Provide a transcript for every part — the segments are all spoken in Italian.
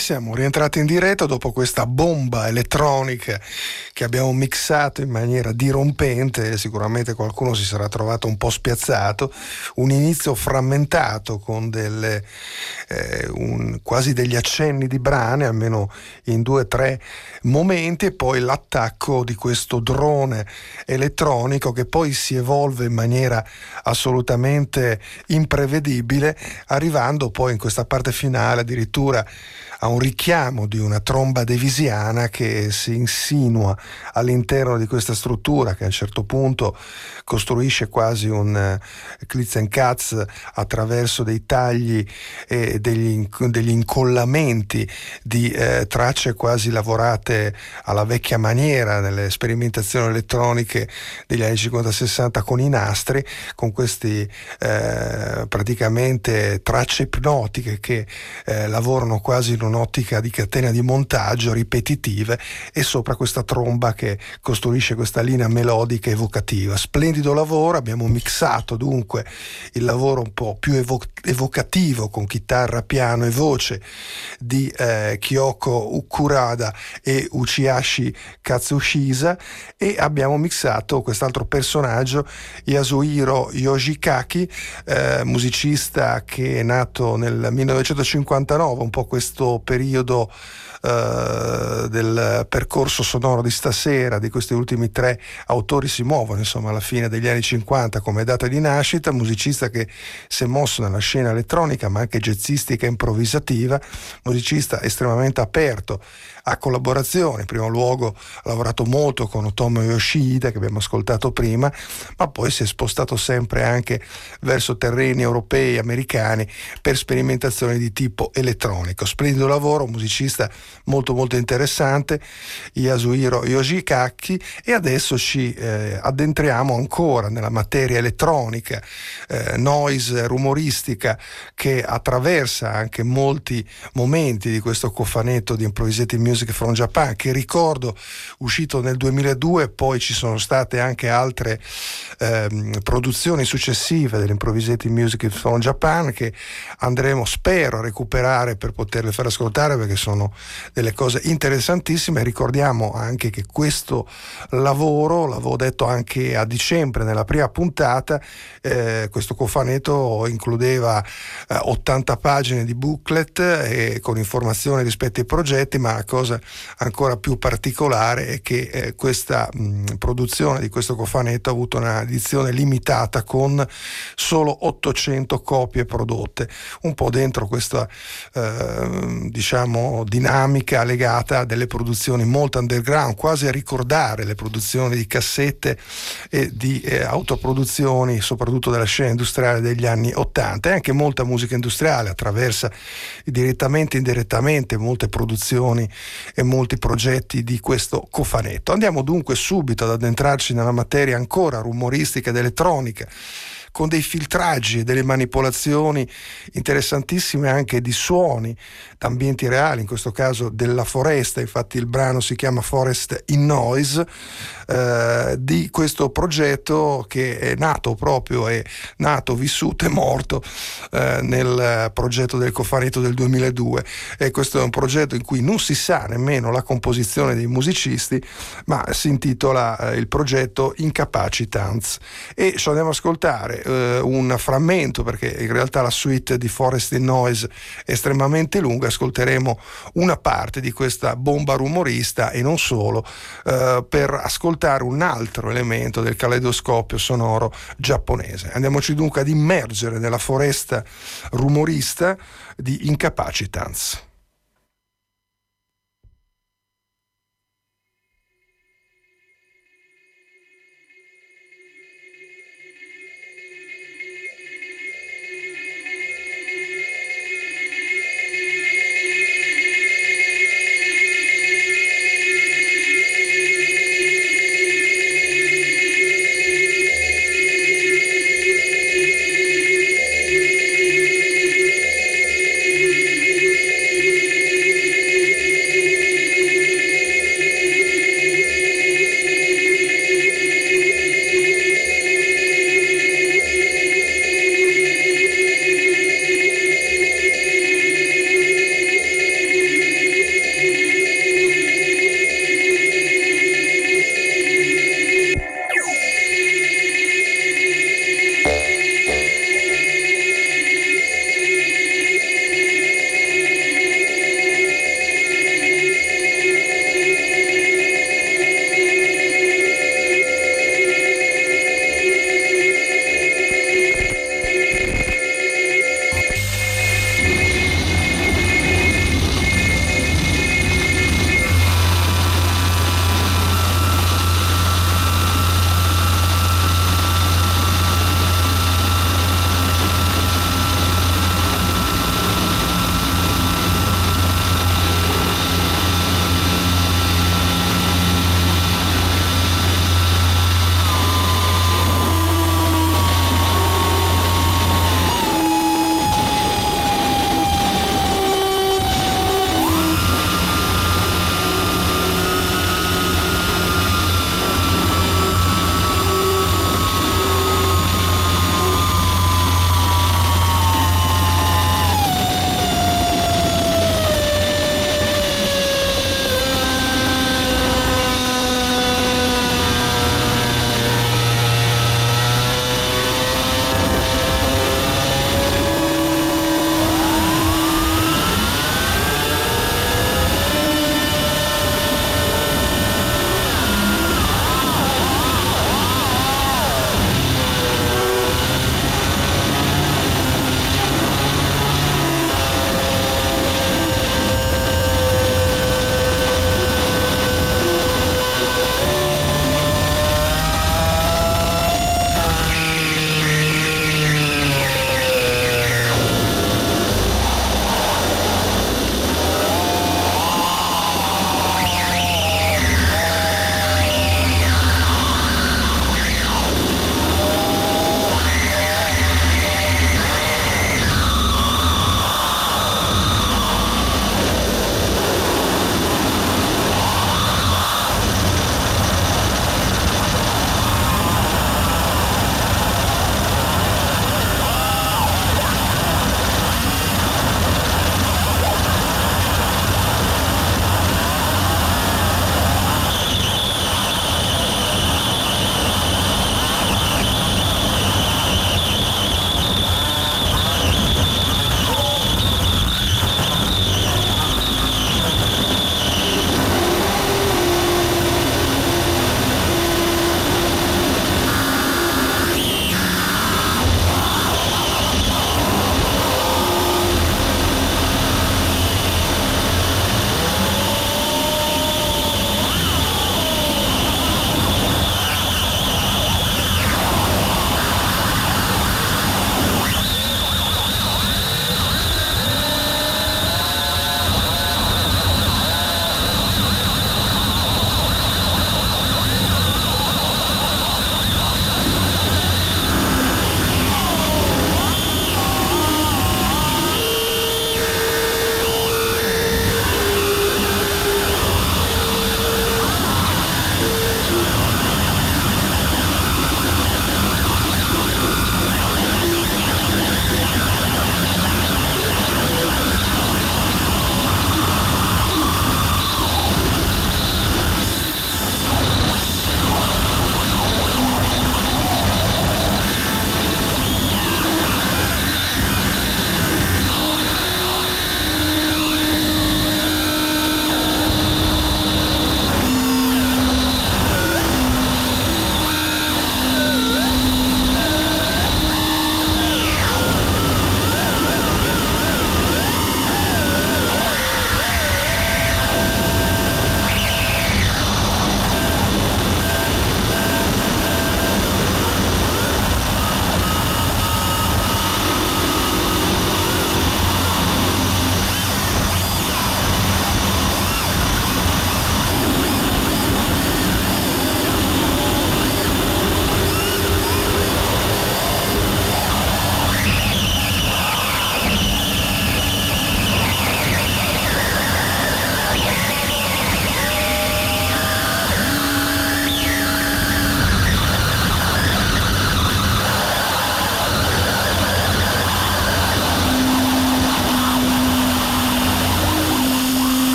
siamo rientrati in diretta dopo questa bomba elettronica che abbiamo mixato in maniera dirompente. Sicuramente qualcuno si sarà trovato un po' spiazzato, un inizio frammentato con quasi degli accenni di brane, almeno in 2 o 3 momenti, e poi l'attacco di questo drone elettronico che poi si evolve in maniera assolutamente imprevedibile, arrivando poi in questa parte finale addirittura a un richiamo di una tromba davisiana che si insinua all'interno di questa struttura, che a un certo punto costruisce quasi un Klitzenkatz attraverso dei tagli e degli incollamenti di tracce quasi lavorate alla vecchia maniera nelle sperimentazioni elettroniche degli anni 50-60 con i nastri, con questi praticamente tracce ipnotiche che lavorano quasi in un'ottica di catena di montaggio ripetitive, e sopra questa tromba che costruisce questa linea melodica evocativa. Splendido lavoro, abbiamo mixato dunque il lavoro un po' più evocativo con chitarra, piano e voce di Kyoko Ukurada e Uchihashi Katsushisa, e abbiamo mixato quest'altro personaggio, Yasuhiro Yoshikaki, musicista che è nato nel 1959, un po' questo periodo del percorso sonoro di stasera, di questi ultimi 3 autori si muovono insomma alla fine degli anni 50 come data di nascita. Musicista che si è mosso nella scena elettronica ma anche jazzistica e improvvisativa, musicista estremamente aperto a collaborazioni. In primo luogo ha lavorato molto con Otomo Yoshida, che abbiamo ascoltato prima, ma poi si è spostato sempre anche verso terreni europei, americani, per sperimentazioni di tipo elettronico. Splendido lavoro, musicista molto molto interessante, Yasuhiro Yoshikaki. E adesso ci addentriamo ancora nella materia elettronica, noise, rumoristica, che attraversa anche molti momenti di questo cofanetto di Improvisated Music from Japan, che ricordo uscito nel 2002. Poi ci sono state anche altre produzioni successive dell'Improvisated Music from Japan che andremo, spero, a recuperare per poterle far ascoltare, perché sono delle cose interessantissime. Ricordiamo anche che questo lavoro, l'avevo detto anche a dicembre nella prima puntata, questo cofanetto includeva 80 pagine di booklet con informazioni rispetto ai progetti, ma la cosa ancora più particolare è che questa produzione di questo cofanetto ha avuto una edizione limitata con solo 800 copie prodotte, un po' dentro questa diciamo dinamica legata a delle produzioni molto underground, quasi a ricordare le produzioni di cassette e di autoproduzioni, soprattutto della scena industriale degli anni 80. E anche molta musica industriale attraversa direttamente e indirettamente molte produzioni e molti progetti di questo cofanetto. Andiamo dunque subito ad addentrarci nella materia ancora rumoristica ed elettronica, con dei filtraggi e delle manipolazioni interessantissime anche di suoni d'ambienti reali, in questo caso della foresta. Infatti il brano si chiama Forest in Noise, di questo progetto che è nato, vissuto e morto nel progetto del cofanetto del 2002. E questo è un progetto in cui non si sa nemmeno la composizione dei musicisti, ma si intitola il progetto Incapacitans, e ci andiamo ad ascoltare un frammento, perché in realtà la suite di Forest in Noise è estremamente lunga. Ascolteremo una parte di questa bomba rumorista e non solo, per ascoltare un altro elemento del caleidoscopio sonoro giapponese. Andiamoci dunque ad immergere nella foresta rumorista di Incapacitans.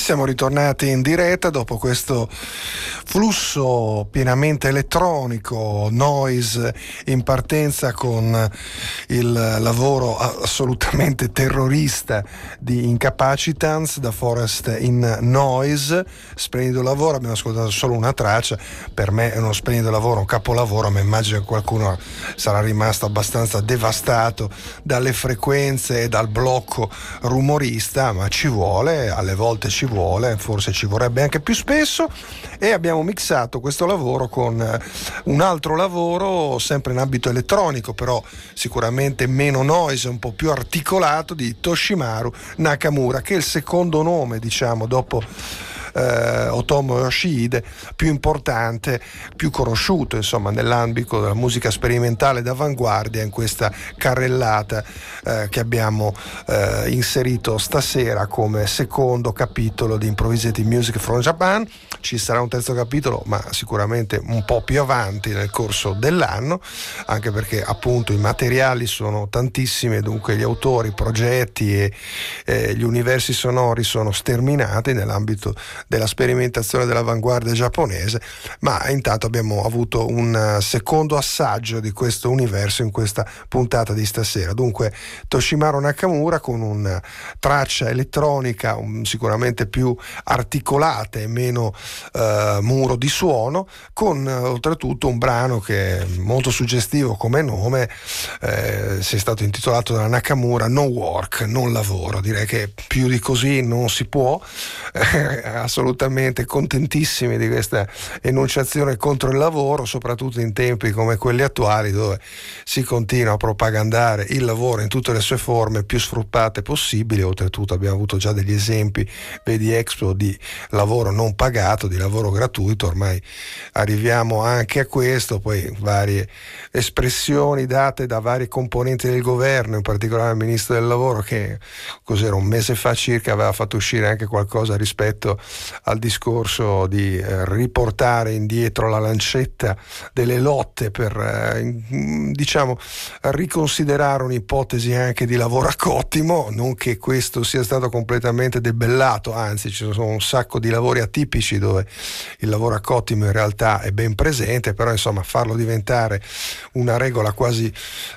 siamo ritornati in diretta dopo questo flusso pienamente elettronico, noise in partenza con il lavoro assolutamente terrorista di Incapacitans, da Forest in Noise. Splendido lavoro, abbiamo ascoltato solo una traccia, per me è uno splendido lavoro, un capolavoro, ma immagino che qualcuno sarà rimasto abbastanza devastato dalle frequenze e dal blocco rumorista, ma ci vuole, alle volte ci vuole, forse ci vorrebbe anche più spesso. E abbiamo mixato questo lavoro con un altro lavoro sempre in ambito elettronico, però sicuramente meno noise, un po' più articolato, di Toshimaru Nakamura, che è il secondo nome, diciamo, dopo Otomo Yoshihide, più importante, più conosciuto insomma nell'ambito della musica sperimentale d'avanguardia in questa carrellata che abbiamo inserito stasera come secondo capitolo di Improvisative Music from Japan. Ci sarà un terzo capitolo, ma sicuramente un po' più avanti nel corso dell'anno, anche perché appunto i materiali sono tantissimi e dunque gli autori, i progetti e gli universi sonori sono sterminati nell'ambito della sperimentazione dell'avanguardia giapponese, ma intanto abbiamo avuto un secondo assaggio di questo universo in questa puntata di stasera. Dunque Toshimaru Nakamura con una traccia elettronica sicuramente più articolata e meno muro di suono, con oltretutto un brano che è molto suggestivo come nome, si è stato intitolato da Nakamura No Work, non lavoro. Direi che più di così non si può. Assolutamente contentissimi di questa enunciazione contro il lavoro, soprattutto in tempi come quelli attuali, dove si continua a propagandare il lavoro in tutte le sue forme più sfruttate possibili. Oltretutto abbiamo avuto già degli esempi, vedi Expo, di lavoro non pagato, di lavoro gratuito. Ormai arriviamo anche a questo, poi varie espressioni date da vari componenti del governo, in particolare il ministro del lavoro, che cos'era, un mese fa circa aveva fatto uscire anche qualcosa rispetto al discorso di riportare indietro la lancetta delle lotte per diciamo riconsiderare un'ipotesi anche di lavoro a cottimo. Non che questo sia stato completamente debellato, anzi ci sono un sacco di lavori atipici dove il lavoro a cottimo in realtà è ben presente, però insomma farlo diventare una regola quasi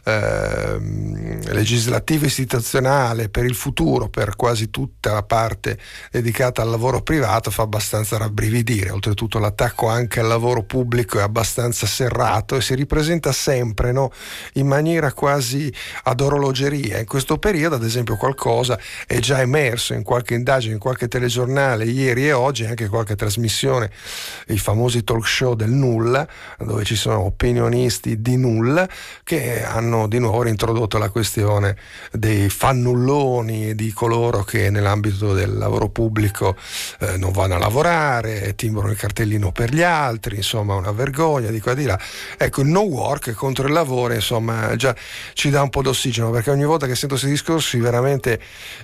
legislativa istituzionale per il futuro, per quasi tutta la parte dedicata al lavoro privato, fa abbastanza rabbrividire. Oltretutto l'attacco anche al lavoro pubblico è abbastanza serrato e si ripresenta sempre, no? In maniera quasi ad orologeria. In questo periodo, ad esempio, qualcosa è già emerso in qualche indagine, in qualche telegiornale ieri e oggi, anche qualche trasmissione, i famosi talk show del nulla, dove ci sono opinionisti di nulla che hanno di nuovo introdotto la questione dei fannulloni, di coloro che nell'ambito del lavoro pubblico non vanno a lavorare, timbrano il cartellino per gli altri, insomma una vergogna di qua e di là. Ecco, il no work contro il lavoro, insomma, già ci dà un po' d'ossigeno, perché ogni volta che sento questi discorsi veramente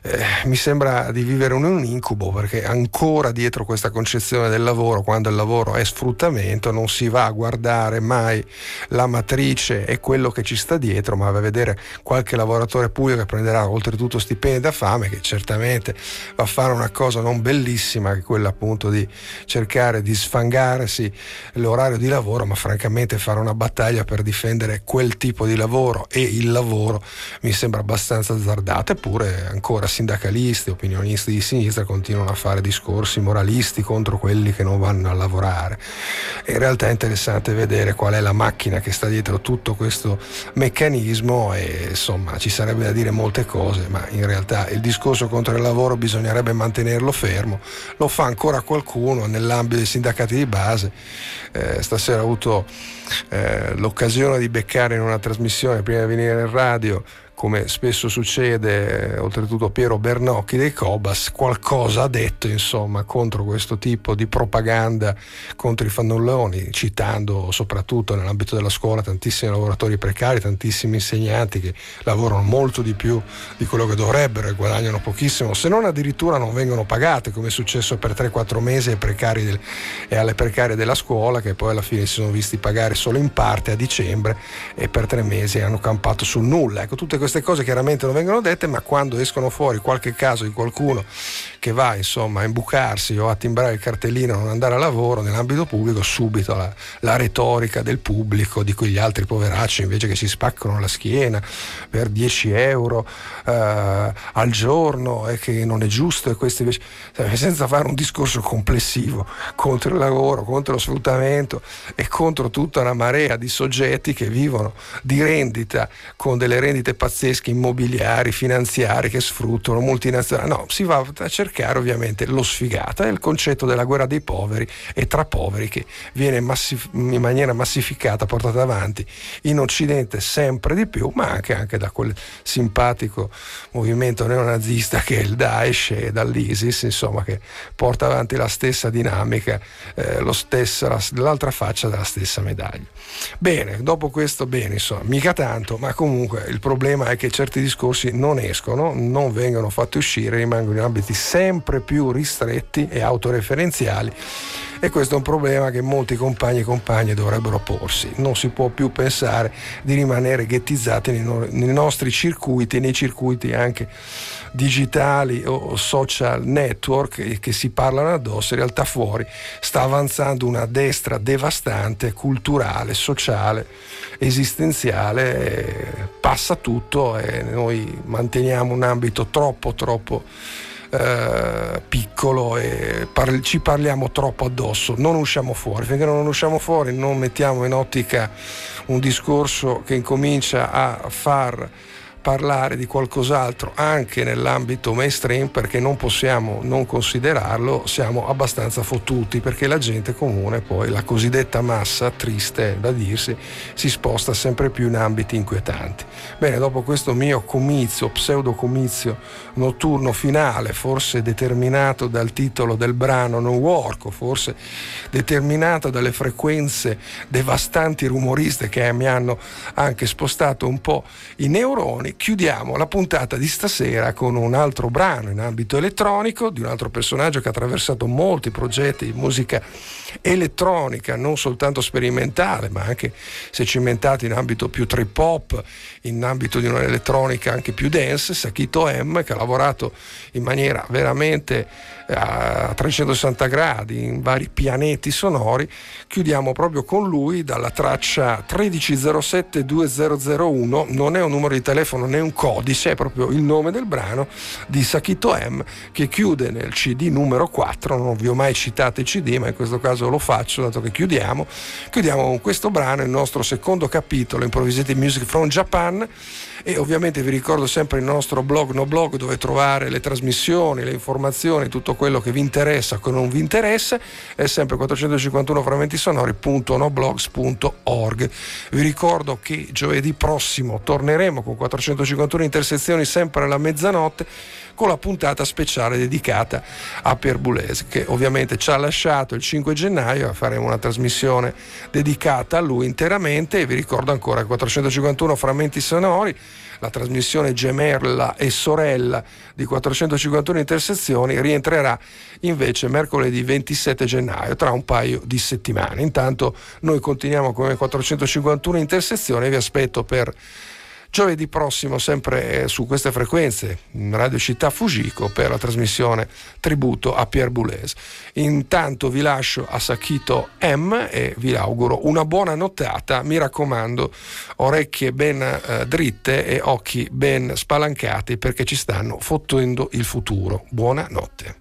mi sembra di vivere un incubo, perché ancora dietro questa concezione del lavoro, quando il lavoro è sfruttamento, non si va a guardare mai la matrice e quello che ci sta dietro, ma va a vedere qualche lavoratore pubblico che prenderà oltretutto stipendi da fame, che certamente va a fare una cosa non bellissima, che è quella appunto di cercare di sfangarsi l'orario di lavoro, ma francamente fare una battaglia per difendere quel tipo di lavoro e il lavoro mi sembra abbastanza azzardato. Eppure ancora sindacalisti, opinionisti di sinistra continuano a fare discorsi moralisti contro quelli che non vanno a lavorare. In realtà è interessante vedere qual è la macchina che sta dietro tutto questo meccanismo, e insomma ci sarebbe da dire molte cose, ma in realtà il discorso contro il lavoro bisognerebbe mantenerlo fermo. Lo fa ancora qualcuno nell'ambito dei sindacati di base. Stasera ho avuto l'occasione di beccare in una trasmissione prima di venire in radio, come spesso succede, oltretutto Piero Bernocchi dei Cobas qualcosa ha detto insomma contro questo tipo di propaganda contro i fannulloni, citando soprattutto nell'ambito della scuola tantissimi lavoratori precari, tantissimi insegnanti che lavorano molto di più di quello che dovrebbero e guadagnano pochissimo, se non addirittura non vengono pagate, come è successo per 3-4 mesi ai precari e alle precarie della scuola, che poi alla fine si sono visti pagare solo in parte a dicembre e per 3 mesi hanno campato sul nulla. Ecco, tutte queste cose chiaramente non vengono dette, ma quando escono fuori qualche caso di qualcuno che va insomma a imbucarsi o a timbrare il cartellino, non andare a lavoro nell'ambito pubblico, subito la retorica del pubblico di quegli altri poveracci invece che si spaccano la schiena per 10 euro al giorno e che non è giusto, e questi invece, senza fare un discorso complessivo contro il lavoro, contro lo sfruttamento e contro tutta una marea di soggetti che vivono di rendita, con delle rendite pazzesche immobiliari, finanziarie, che sfruttano, multinazionali. No, si va a cercare ovviamente lo sfigato, è il concetto della guerra dei poveri e tra poveri che viene in maniera massificata, portata avanti in Occidente sempre di più, ma anche da quel simpatico movimento neonazista che è il Daesh, e dall'ISIS, insomma, che porta avanti la stessa dinamica, l'altra faccia della stessa medaglia. Bene, dopo questo, insomma, mica tanto, ma comunque il problema è che certi discorsi non escono, non vengono fatti uscire, rimangono in ambiti sempre più ristretti e autoreferenziali, e questo è un problema che molti compagni e compagne dovrebbero porsi. Non si può più pensare di rimanere ghettizzati nei nostri circuiti, nei circuiti anche digitali o social network che si parlano addosso. In realtà fuori sta avanzando una destra devastante, culturale, sociale, esistenziale, passa tutto e noi manteniamo un ambito troppo piccolo e ci parliamo troppo addosso, non usciamo fuori. Finché non usciamo fuori, non mettiamo in ottica un discorso che incomincia a far parlare di qualcos'altro anche nell'ambito mainstream, perché non possiamo non considerarlo, siamo abbastanza fottuti, perché la gente comune, poi la cosiddetta massa, triste da dirsi, si sposta sempre più in ambiti inquietanti. Bene, dopo questo mio pseudo comizio notturno finale, forse determinato dal titolo del brano Non Work, o forse determinato dalle frequenze devastanti rumoriste che mi hanno anche spostato un po' i neuroni, chiudiamo la puntata di stasera con un altro brano in ambito elettronico di un altro personaggio che ha attraversato molti progetti di musica elettronica, non soltanto sperimentale, ma anche se cimentato in ambito più trip hop, in ambito di un'elettronica anche più dance, Sakito M, che ha lavorato in maniera veramente a 360 gradi in vari pianeti sonori. Chiudiamo proprio con lui dalla traccia 13072001, non è un numero di telefono né un codice, è proprio il nome del brano di Sakito M, che chiude nel CD numero 4. Non vi ho mai citato i CD, ma in questo caso lo faccio, dato che chiudiamo con questo brano, il nostro secondo capitolo Improvisated Music from Japan. E ovviamente vi ricordo sempre il nostro blog No Blog, dove trovare le trasmissioni, le informazioni, tutto quello che vi interessa o che non vi interessa, è sempre 451frammenti-sonori.noblogs.org. Vi ricordo che giovedì prossimo torneremo con 451 intersezioni sempre alla mezzanotte, con la puntata speciale dedicata a Pierre Boulez, che ovviamente ci ha lasciato il 5 gennaio. Faremo una trasmissione dedicata a lui interamente, e vi ricordo ancora 451 frammenti sonori, la trasmissione gemella e sorella di 451 intersezioni, rientrerà invece mercoledì 27 gennaio, tra un paio di settimane. Intanto noi continuiamo come 451 intersezioni e vi aspetto per giovedì prossimo sempre su queste frequenze, Radio Città Fujiko, per la trasmissione tributo a Pierre Boulez. Intanto vi lascio a Sakito M e vi auguro una buona nottata. Mi raccomando, orecchie ben dritte e occhi ben spalancati, perché ci stanno fottendo il futuro. Buonanotte.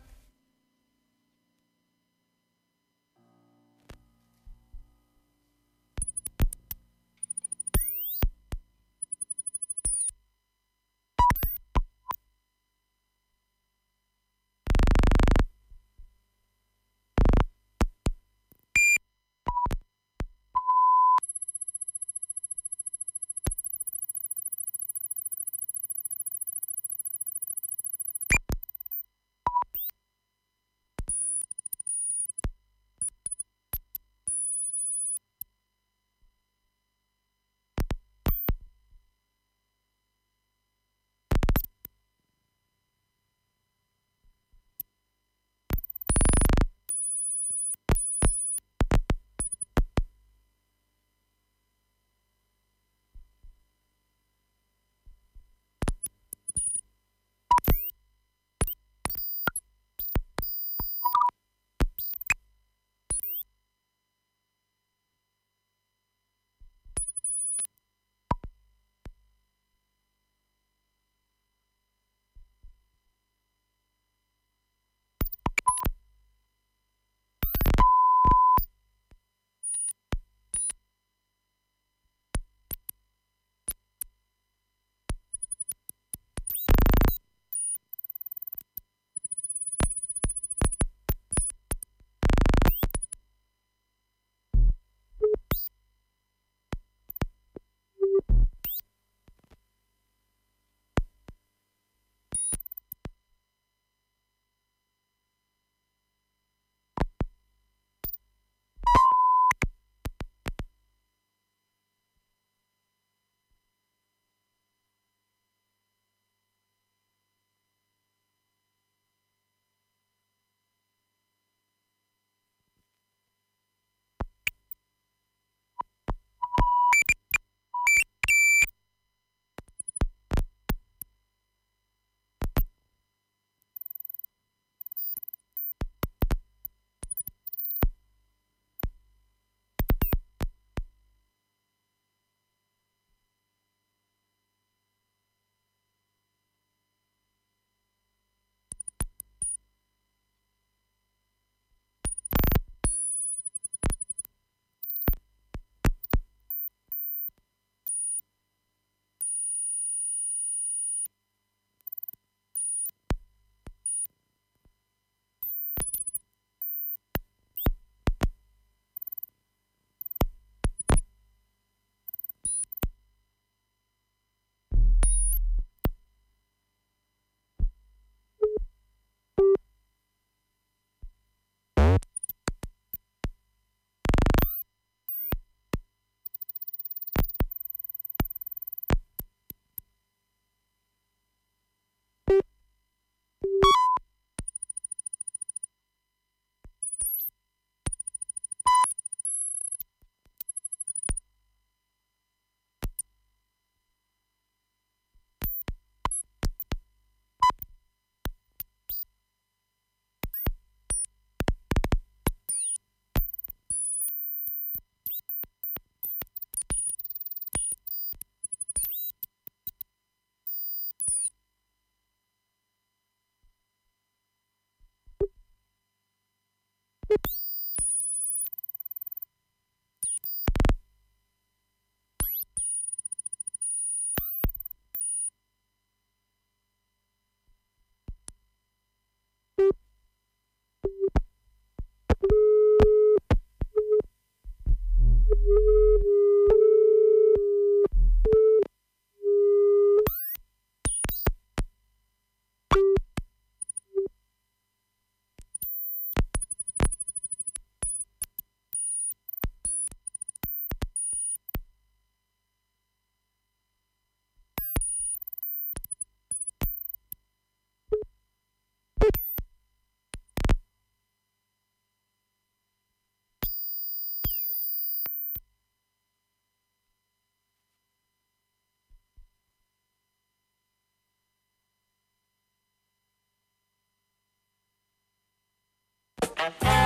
Bye.